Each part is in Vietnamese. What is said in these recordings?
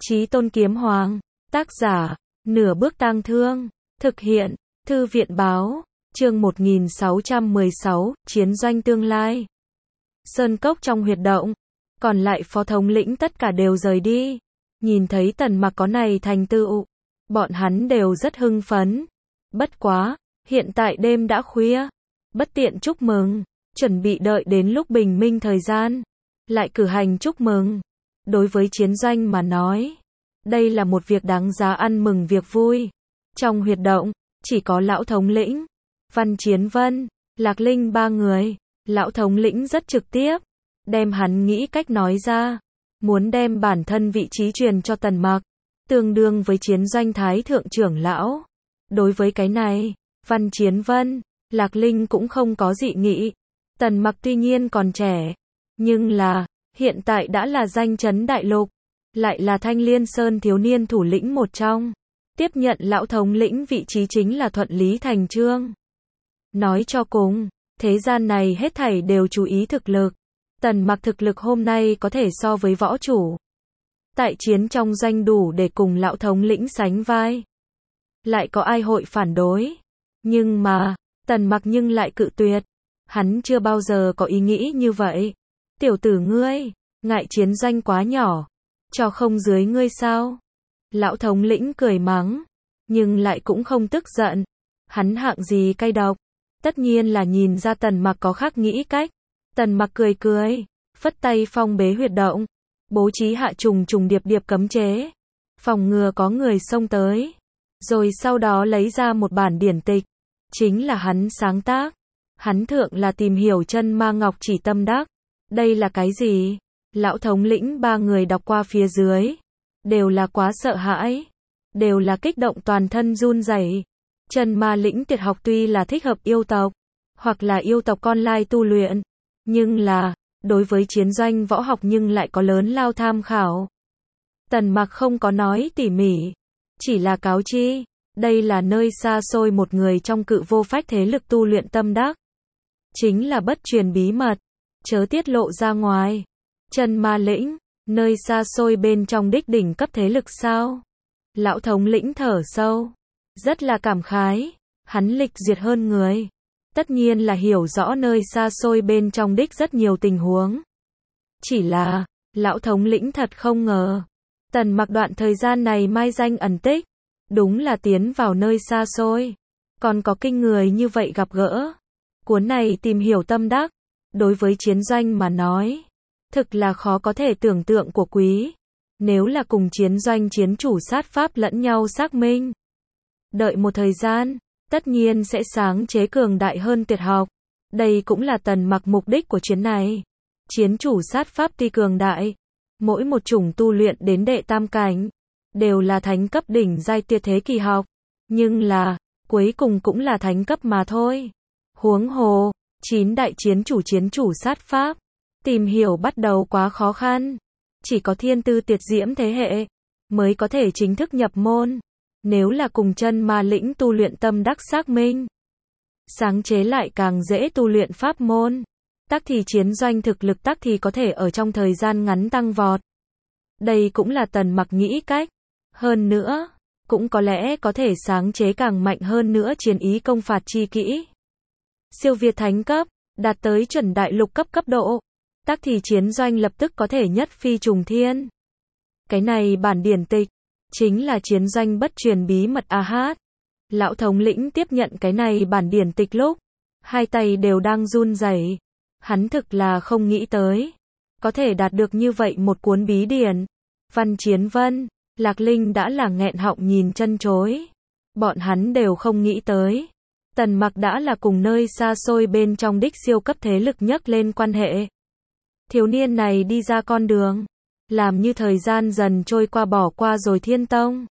Chí Tôn Kiếm Hoàng, tác giả, Nửa Bước Tang Thương, thực hiện, Thư viện báo, chương 1616, Chiến doanh tương lai. Sơn cốc trong huyệt động, còn lại phó thống lĩnh tất cả đều rời đi. Nhìn thấy Tần Mặc có này thành tựu, bọn hắn đều rất hưng phấn. Bất quá, hiện tại đêm đã khuya, bất tiện chúc mừng, chuẩn bị đợi đến lúc bình minh thời gian, lại cử hành chúc mừng. Đối với chiến doanh mà nói, đây là một việc đáng giá ăn mừng, việc vui. Trong huyệt động, chỉ có lão thống lĩnh, Văn Chiến Vân, Lạc Linh ba người. Lão thống lĩnh rất trực tiếp, đem hắn nghĩ cách nói ra, muốn đem bản thân vị trí truyền cho Tần Mặc, tương đương với chiến doanh thái thượng trưởng lão. Đối với cái này, Văn Chiến Vân, Lạc Linh cũng không có dị nghị. Tần Mặc tuy nhiên còn trẻ, nhưng là, hiện tại đã là danh chấn đại lục, lại là Thanh Liên Sơn thiếu niên thủ lĩnh một trong. Tiếp nhận lão thống lĩnh vị trí chính là thuận lý thành trương. Nói cho cùng, thế gian này hết thảy đều chú ý thực lực. Tần Mặc thực lực hôm nay có thể so với võ chủ. Tại chiến trong doanh đủ để cùng lão thống lĩnh sánh vai. Lại có ai hội phản đối. Nhưng mà, Tần Mặc nhưng lại cự tuyệt. Hắn chưa bao giờ có ý nghĩ như vậy. Tiểu tử ngươi, ngại chiến doanh quá nhỏ, cho không dưới ngươi sao? Lão thống lĩnh cười mắng, nhưng lại cũng không tức giận. Hắn hạng gì cay độc, tất nhiên là nhìn ra Tần Mặc có khác nghĩ cách. Tần Mặc cười cười, phất tay phong bế huyệt động, bố trí hạ trùng trùng điệp điệp cấm chế, phòng ngừa có người xông tới. Rồi sau đó lấy ra một bản điển tịch, chính là hắn sáng tác. Hắn thượng là tìm hiểu chân ma ngọc chỉ tâm đắc. Đây là cái gì? Lão thống lĩnh ba người đọc qua phía dưới, đều là quá sợ hãi, đều là kích động toàn thân run rẩy. Chân ma lĩnh tuyệt học tuy là thích hợp yêu tộc, hoặc là yêu tộc con lai tu luyện, nhưng là, đối với chiến doanh võ học nhưng lại có lớn lao tham khảo. Tần Mặc không có nói tỉ mỉ, chỉ là cáo chi, đây là nơi xa xôi một người trong cự vô phách thế lực tu luyện tâm đắc. Chính là bất truyền bí mật, chớ tiết lộ ra ngoài. Chân ma lĩnh, nơi xa xôi bên trong đích đỉnh cấp thế lực sao? Lão thống lĩnh thở sâu, rất là cảm khái, hắn lịch duyệt hơn người, tất nhiên là hiểu rõ nơi xa xôi bên trong đích rất nhiều tình huống. Chỉ là, lão thống lĩnh thật không ngờ, Tần Mặc đoạn thời gian này mai danh ẩn tích, đúng là tiến vào nơi xa xôi, còn có kinh người như vậy gặp gỡ. Cuốn này tìm hiểu tâm đắc, đối với chiến doanh mà nói, thực là khó có thể tưởng tượng của quý. Nếu là cùng chiến doanh chiến chủ sát pháp lẫn nhau xác minh, đợi một thời gian, tất nhiên sẽ sáng chế cường đại hơn tuyệt học. Đây cũng là Tần Mặc mục đích của chuyến này. Chiến chủ sát pháp tuy cường đại, mỗi một chủng tu luyện đến đệ tam cảnh, đều là thánh cấp đỉnh giai tuyệt thế kỳ học, nhưng là, cuối cùng cũng là thánh cấp mà thôi. Huống hồ, 9 đại chiến chủ sát pháp, tìm hiểu bắt đầu quá khó khăn. Chỉ có thiên tư tuyệt diễm thế hệ, mới có thể chính thức nhập môn. Nếu là cùng chân ma lĩnh tu luyện tâm đắc xác minh, sáng chế lại càng dễ tu luyện pháp môn. Tắc thì chiến doanh thực lực tắc thì có thể ở trong thời gian ngắn tăng vọt. Đây cũng là Tần Mặc nghĩ cách. Hơn nữa, cũng có lẽ có thể sáng chế càng mạnh hơn nữa chiến ý công phạt chi kỹ. Siêu việt thánh cấp, đạt tới chuẩn đại lục cấp độ. Tắc thì chiến doanh lập tức có thể nhất phi trùng thiên. Cái này bản điển tịch, chính là chiến doanh bất truyền bí mật AH. Lão thống lĩnh tiếp nhận cái này bản điển tịch lúc, hai tay đều đang run rẩy. Hắn thực là không nghĩ tới, có thể đạt được như vậy một cuốn bí điển. Văn Chiến Vân, Lạc Linh đã là nghẹn họng nhìn chân chối. Bọn hắn đều không nghĩ tới, Tần Mặc đã là cùng nơi xa xôi bên trong đích siêu cấp thế lực nhấc lên quan hệ. Thiếu niên này đi ra con đường, làm như thời gian dần trôi qua bỏ qua rồi Thiên Tông.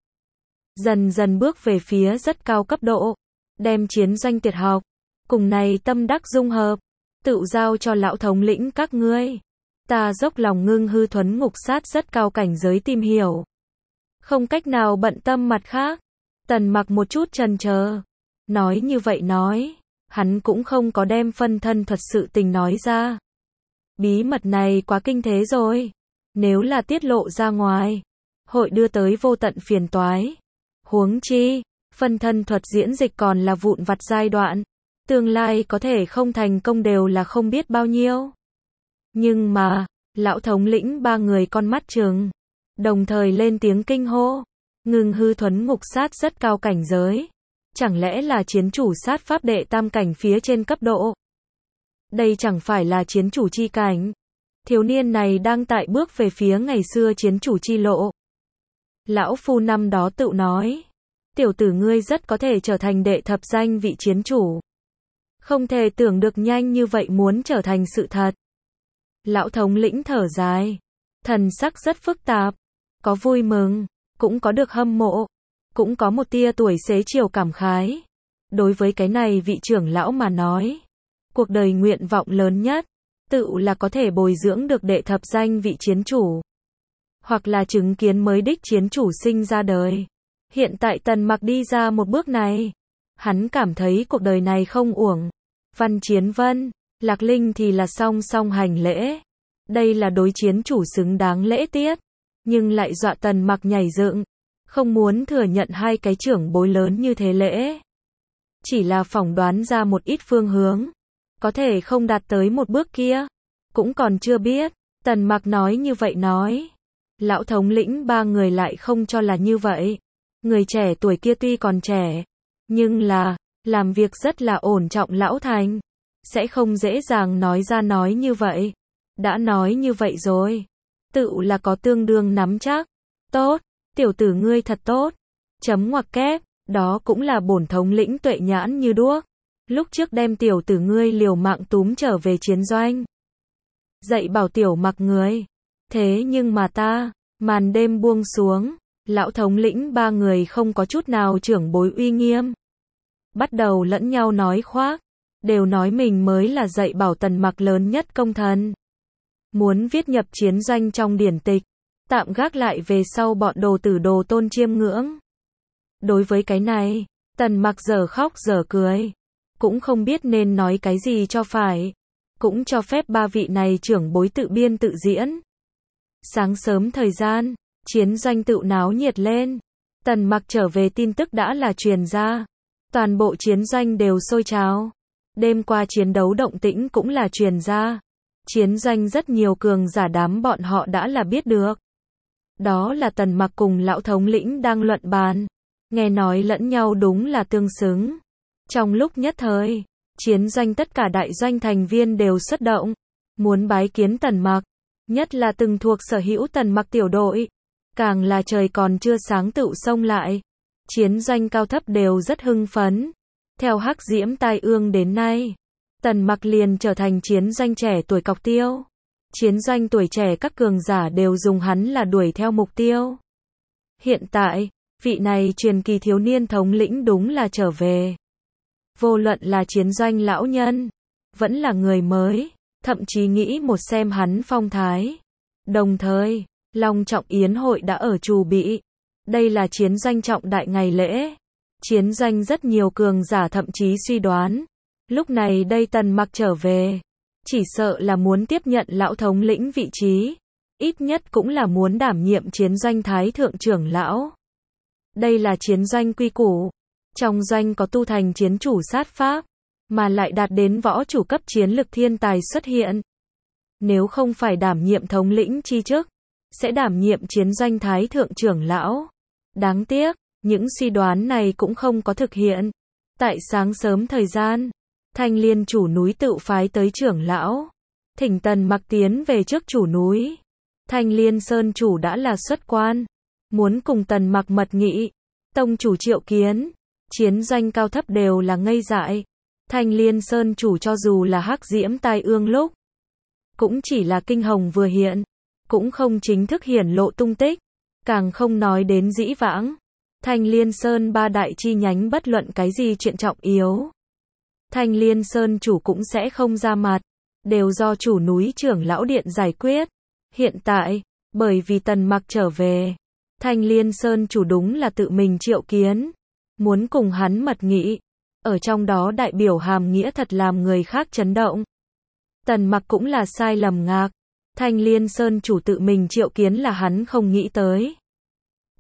Dần dần bước về phía rất cao cấp độ, đem chiến doanh tuyệt học, cùng này tâm đắc dung hợp, tự giao cho lão thống lĩnh các ngươi. Ta dốc lòng ngưng hư thuấn ngục sát rất cao cảnh giới tìm hiểu. Không cách nào bận tâm mặt khác. Tần Mặc một chút chần chờ. Nói như vậy nói, hắn cũng không có đem phân thân thuật sự tình nói ra. Bí mật này quá kinh thế rồi. Nếu là tiết lộ ra ngoài, hội đưa tới vô tận phiền toái. Huống chi, phân thân thuật diễn dịch còn là vụn vặt giai đoạn, tương lai có thể không thành công đều là không biết bao nhiêu. Nhưng mà, lão thống lĩnh ba người con mắt trừng, đồng thời lên tiếng kinh hô. Ngưng hư thuấn ngục sát rất cao cảnh giới. Chẳng lẽ là chiến chủ sát pháp đệ tam cảnh phía trên cấp độ? Đây chẳng phải là chiến chủ chi cảnh. Thiếu niên này đang tại bước về phía ngày xưa chiến chủ chi lộ. Lão phu năm đó tự nói, tiểu tử ngươi rất có thể trở thành đệ thập danh vị chiến chủ. Không thể tưởng được nhanh như vậy muốn trở thành sự thật. Lão thống lĩnh thở dài, thần sắc rất phức tạp, có vui mừng, cũng có được hâm mộ, cũng có một tia tuổi xế chiều cảm khái. Đối với cái này vị trưởng lão mà nói, cuộc đời nguyện vọng lớn nhất, tự là có thể bồi dưỡng được đệ thập danh vị chiến chủ. Hoặc là chứng kiến mới đích chiến chủ sinh ra đời. Hiện tại Tần Mặc đi ra một bước này. Hắn cảm thấy cuộc đời này không uổng. Văn Chiến Vân, Lạc Linh thì là song song hành lễ. Đây là đối chiến chủ xứng đáng lễ tiết. Nhưng lại dọa Tần Mặc nhảy dựng. Không muốn thừa nhận hai cái trưởng bối lớn như thế lễ. Chỉ là phỏng đoán ra một ít phương hướng. Có thể không đạt tới một bước kia. Cũng còn chưa biết. Tần Mặc nói như vậy nói. Lão thống lĩnh ba người lại không cho là như vậy. Người trẻ tuổi kia tuy còn trẻ, nhưng là, làm việc rất là ổn trọng lão thành. Sẽ không dễ dàng nói ra nói như vậy. Đã nói như vậy rồi. Tự là có tương đương nắm chắc. Tốt, tiểu tử ngươi thật tốt. Chấm ngoặc kép, đó cũng là bổn thống lĩnh tuệ nhãn như đuốc. Lúc trước đem tiểu tử ngươi liều mạng túm trở về chiến doanh. Dạy bảo tiểu Mặc người. Thế nhưng mà ta, màn đêm buông xuống, lão thống lĩnh ba người không có chút nào trưởng bối uy nghiêm. Bắt đầu lẫn nhau nói khoác, đều nói mình mới là dạy bảo Tần Mặc lớn nhất công thần. Muốn viết nhập chiến doanh trong điển tịch, tạm gác lại về sau bọn đồ tử đồ tôn chiêm ngưỡng. Đối với cái này, Tần Mặc giờ khóc giờ cười, cũng không biết nên nói cái gì cho phải, cũng cho phép ba vị này trưởng bối tự biên tự diễn. Sáng sớm thời gian, chiến doanh tự náo nhiệt lên. Tần Mặc trở về tin tức đã là truyền ra. Toàn bộ chiến doanh đều sôi trào. Đêm qua chiến đấu động tĩnh cũng là truyền ra. Chiến doanh rất nhiều cường giả đám bọn họ đã là biết được. Đó là Tần Mặc cùng lão thống lĩnh đang luận bàn. Nghe nói lẫn nhau đúng là tương xứng. Trong lúc nhất thời, chiến doanh tất cả đại doanh thành viên đều xuất động. Muốn bái kiến Tần Mặc. Nhất là từng thuộc sở hữu Tần Mặc tiểu đội. Càng là trời còn chưa sáng tựu xông lại. Chiến doanh cao thấp đều rất hưng phấn. Theo Hắc Diễm Tai Ương đến nay, Tần Mặc liền trở thành chiến doanh trẻ tuổi cọc tiêu. Chiến doanh tuổi trẻ các cường giả đều dùng hắn là đuổi theo mục tiêu. Hiện tại, vị này truyền kỳ thiếu niên thống lĩnh đúng là trở về. Vô luận là chiến doanh lão nhân, vẫn là người mới, thậm chí nghĩ một xem hắn phong thái. Đồng thời, long trọng yến hội đã ở trù bị. Đây là chiến doanh trọng đại ngày lễ. Chiến doanh rất nhiều cường giả thậm chí suy đoán. Lúc này đây Tần Mặc trở về. Chỉ sợ là muốn tiếp nhận lão thống lĩnh vị trí. Ít nhất cũng là muốn đảm nhiệm chiến doanh thái thượng trưởng lão. Đây là chiến doanh quy củ. Trong doanh có tu thành chiến chủ sát pháp. Mà lại đạt đến võ chủ cấp chiến lực thiên tài xuất hiện. Nếu không phải đảm nhiệm thống lĩnh chi chức, sẽ đảm nhiệm chiến doanh thái thượng trưởng lão. Đáng tiếc, những suy đoán này cũng không có thực hiện. Tại sáng sớm thời gian, Thanh Liên chủ núi tự phái tới trưởng lão. Thỉnh Tần Mặc tiến về trước chủ núi. Thanh Liên Sơn chủ đã là xuất quan. Muốn cùng Tần Mặc mật nghị. Tông chủ triệu kiến. Chiến doanh cao thấp đều là ngây dại. Thanh Liên Sơn chủ cho dù là Hắc Diễm Tai Ương lúc. Cũng chỉ là kinh hồng vừa hiện. Cũng không chính thức hiển lộ tung tích. Càng không nói đến dĩ vãng. Thanh Liên Sơn ba đại chi nhánh bất luận cái gì chuyện trọng yếu. Thanh Liên Sơn chủ cũng sẽ không ra mặt. Đều do chủ núi trưởng lão điện giải quyết. Hiện tại, bởi vì Tần Mặc trở về. Thanh Liên Sơn chủ đúng là tự mình triệu kiến. Muốn cùng hắn mật nghị. Ở trong đó đại biểu hàm nghĩa thật làm người khác chấn động. Tần Mặc cũng là sai lầm ngạc. Thanh Liên Sơn chủ tự mình triệu kiến là hắn không nghĩ tới.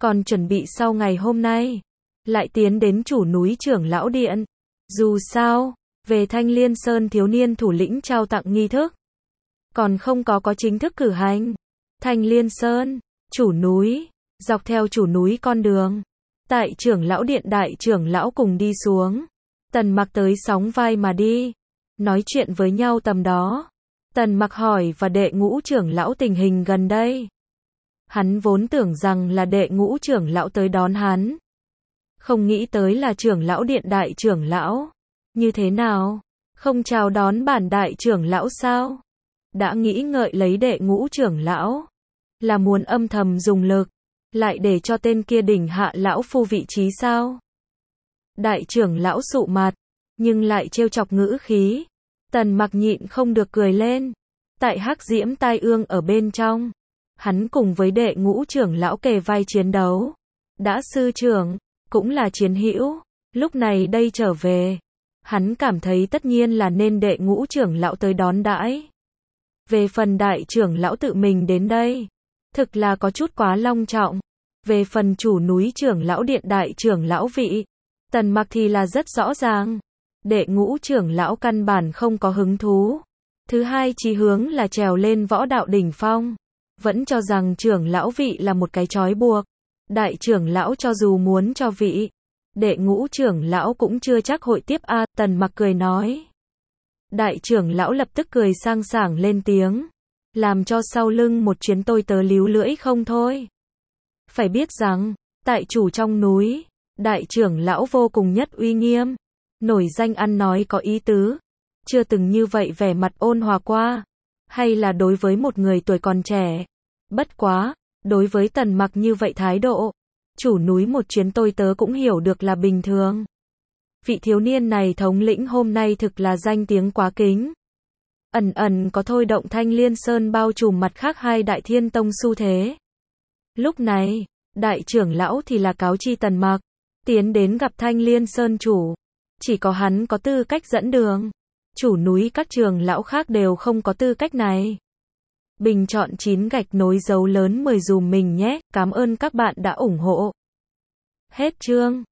còn chuẩn bị sau ngày hôm nay, lại tiến đến chủ núi trưởng lão điện. Dù sao, về Thanh Liên Sơn thiếu niên thủ lĩnh trao tặng nghi thức, còn không có chính thức cử hành. Thanh Liên Sơn, chủ núi, dọc theo chủ núi con đường, tại trưởng lão điện đại trưởng lão cùng đi xuống. Tần Mặc tới sóng vai mà đi, nói chuyện với nhau tầm đó. Tần Mặc hỏi và đệ ngũ trưởng lão tình hình gần đây. Hắn vốn tưởng rằng là đệ ngũ trưởng lão tới đón hắn, không nghĩ tới là trưởng lão điện đại trưởng lão. Như thế nào? Không chào đón bản đại trưởng lão sao? Đã nghĩ ngợi lấy đệ ngũ trưởng lão, là muốn âm thầm dùng lực, lại để cho tên kia đỉnh hạ lão phu vị trí sao? Đại trưởng lão sụ mặt, nhưng lại trêu chọc ngữ khí. Tần Mặc nhịn không được cười lên. Tại Hắc Diễm Tai Ương ở bên trong, hắn cùng với đệ ngũ trưởng lão kề vai chiến đấu. Đã sư trưởng, cũng là chiến hữu, lúc này đây trở về, hắn cảm thấy tất nhiên là nên đệ ngũ trưởng lão tới đón đãi. Về phần đại trưởng lão tự mình đến đây, thực là có chút quá long trọng. Về phần chủ núi trưởng lão điện đại trưởng lão vị, Tần Mặc thì là rất rõ ràng. Đệ ngũ trưởng lão căn bản không có hứng thú. Thứ hai chí hướng là trèo lên võ đạo đỉnh phong. Vẫn cho rằng trưởng lão vị là một cái trói buộc. Đại trưởng lão cho dù muốn cho vị, đệ ngũ trưởng lão cũng chưa chắc hội tiếp a. Tần Mặc cười nói. Đại trưởng lão lập tức cười sang sảng lên tiếng, làm cho sau lưng một chuyến tôi tớ líu lưỡi không thôi. Phải biết rằng, tại chủ trong núi, đại trưởng lão vô cùng nhất uy nghiêm, nổi danh ăn nói có ý tứ, chưa từng như vậy vẻ mặt ôn hòa qua, hay là đối với một người tuổi còn trẻ. Bất quá, đối với Tần Mặc như vậy thái độ, chủ núi một chuyến tôi tớ cũng hiểu được là bình thường. Vị thiếu niên này thống lĩnh hôm nay thực là danh tiếng quá kính. Ẩn ẩn có thôi động Thanh Liên Sơn bao trùm mặt khác hai đại thiên tông xu thế. Lúc này, đại trưởng lão thì là cáo chi Tần Mặc, tiến đến gặp Thanh Liên Sơn chủ. Chỉ có hắn có tư cách dẫn đường. Chủ núi các trường lão khác đều không có tư cách này. Bình chọn 9 gạch nối dấu lớn 10 dùm mình nhé. Cảm ơn các bạn đã ủng hộ. Hết chương.